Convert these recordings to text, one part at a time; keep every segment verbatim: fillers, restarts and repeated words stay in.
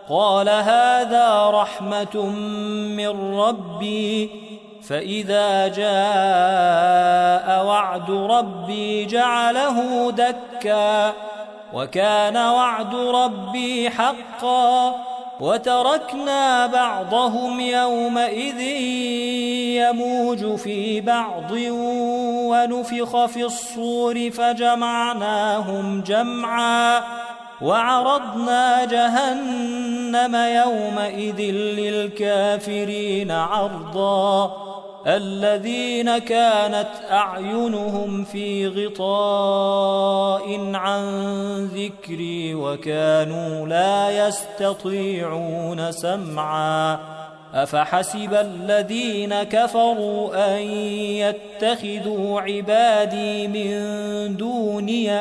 قال هذا رحمة من ربي فإذا جاء وعد ربي جعله دكا وكان وعد ربي حقا وتركنا بعضهم يومئذ يموج في بعض ونفخ في الصور فجمعناهم جمعا وعرضنا جهنم يومئذ للكافرين عرضا الذين كانت أعينهم في غطاء عن ذكري وكانوا لا يستطيعون سمعا أفحسب الذين كفروا أن يتخذوا عبادي من دوني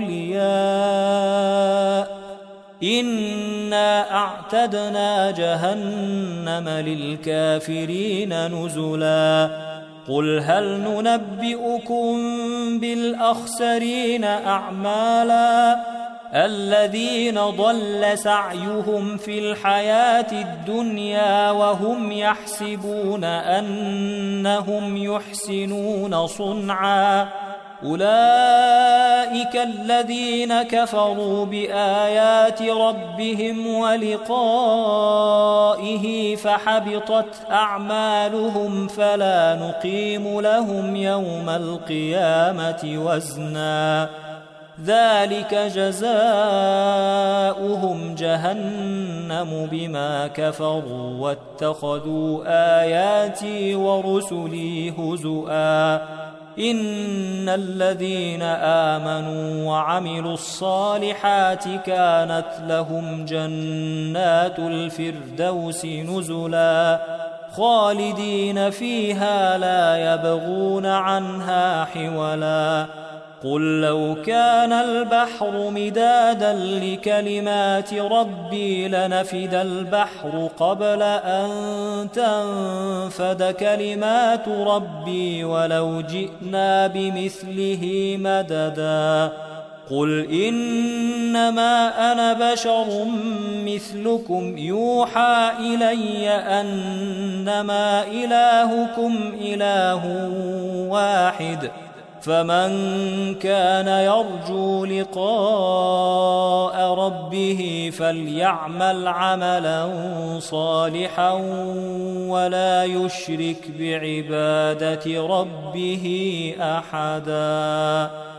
أولياء إنا أعتدنا جهنم للكافرين نزلا قل هل ننبئكم بالأخسرين أعمالا الذين ضل سعيهم في الحياة الدنيا وهم يحسبون أنهم يحسنون صنعا أولئك الذين كفروا بآيات ربهم ولقائه فحبطت أعمالهم فلا نقيم لهم يوم القيامة وزنا ذلك جزاؤهم جهنم بما كفروا واتخذوا آياتي ورسلي هزؤا إن الذين آمنوا وعملوا الصالحات كانت لهم جنات الفردوس نزلا خالدين فيها لا يبغون عنها حولا قل لو كان البحر مدادا لكلمات ربي لنفد البحر قبل أن تنفد كلمات ربي ولو جئنا بمثله مددا قل إنما أنا بشر مثلكم يوحى إلي أنما إلهكم إله واحد فمن كان يرجو لقاء ربه فليعمل عملا صالحا ولا يشرك بعبادة ربه أحدا.